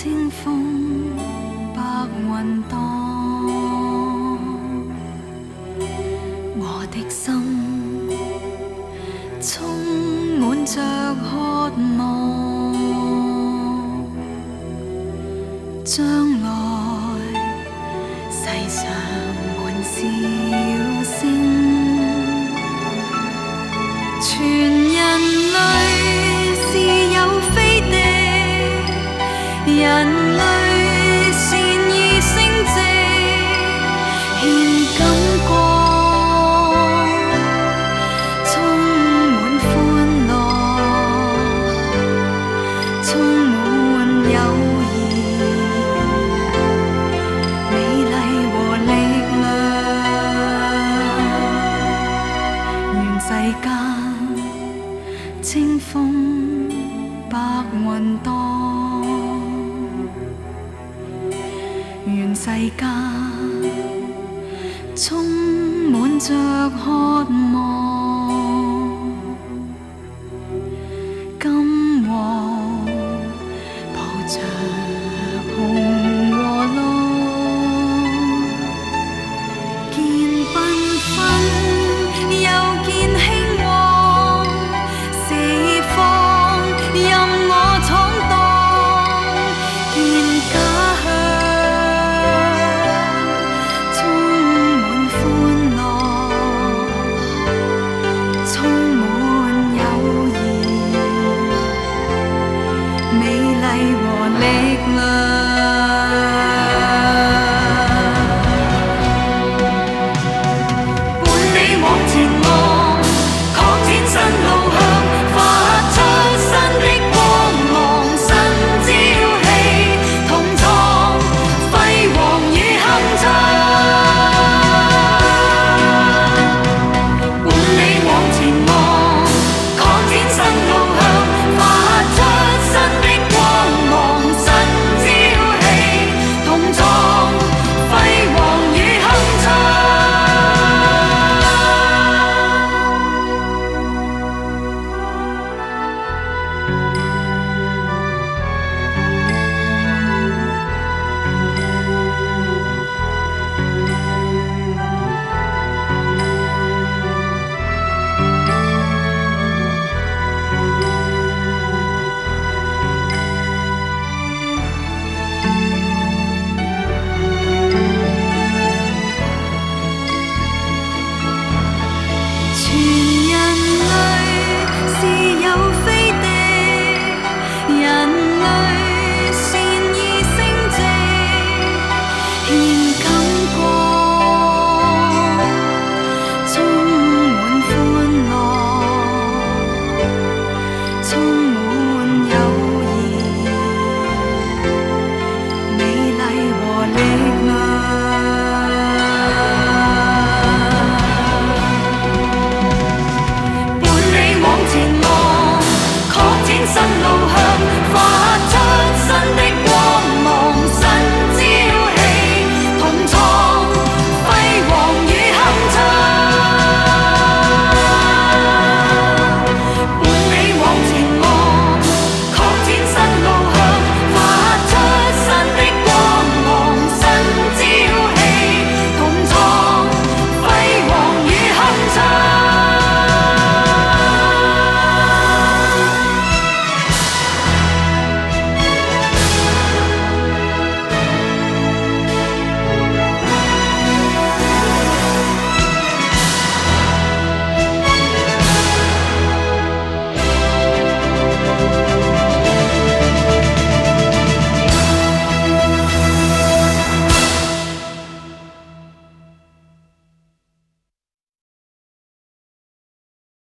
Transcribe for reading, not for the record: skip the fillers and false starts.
清风白云荡，我的心充满着渴望，将来世上满笑声。 全人类是有非的，人类善意升值，獻感光，充滿歡樂，充滿友誼，美麗和力量，願世間。 清風白雲蕩，願世間充滿着渴望，金黃抱着紅和綠，見繽紛又見興旺。 任我闖蕩，見家鄉充滿歡樂，充滿友誼，美麗和力量。